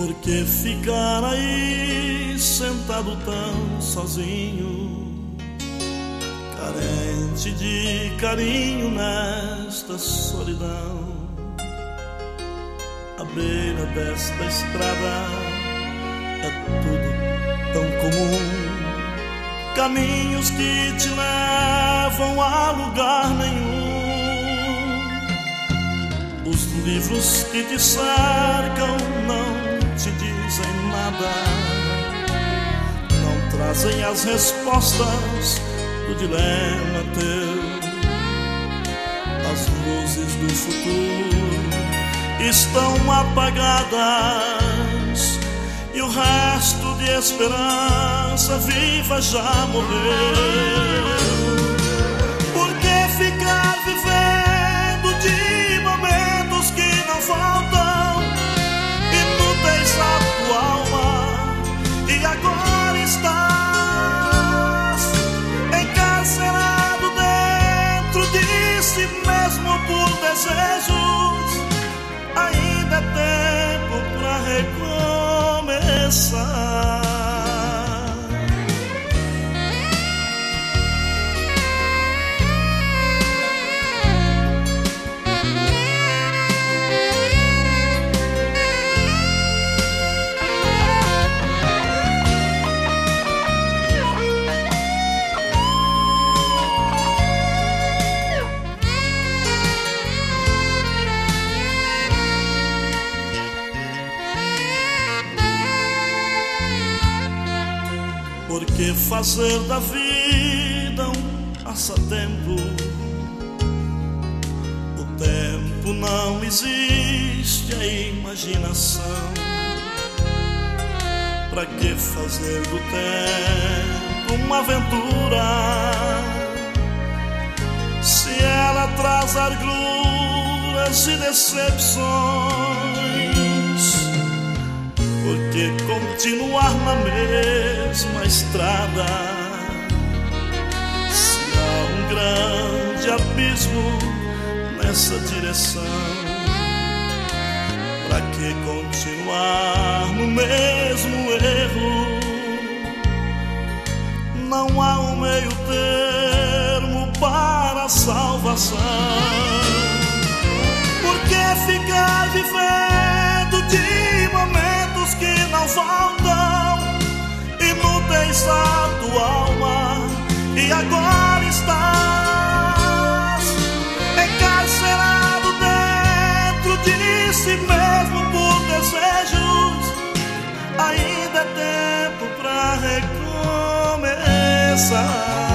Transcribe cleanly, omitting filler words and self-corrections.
Por que ficar aí sentado tão sozinho, carente de carinho nesta solidão? À beira desta estrada é tudo tão comum, caminhos que te levam a lugar nenhum. Os livros que te cercam não te dizem nada, não trazem as respostas do dilema teu. As luzes do futuro estão apagadas e o resto de esperança viva já morreu. Por que ficar vivendo de momentos que não voltam, inúteis a tua alma, e agora estás encarcerado dentro de si mesmo por desejos? Ainda é tempo pra recomeçar. Por que fazer da vida um passatempo? O tempo não existe, a imaginação. Pra que fazer do tempo uma aventura, se ela traz agruras e decepções? Por que continuar na mesma estrada, se há um grande abismo nessa direção? Pra que continuar no mesmo erro? Não há um meio termo para a salvação. Por que ficar vivendo de momentos que não voltam, inúteis a tua alma, e agora estás encarcerado dentro de si mesmo por desejos? Ainda é tempo pra recomeçar.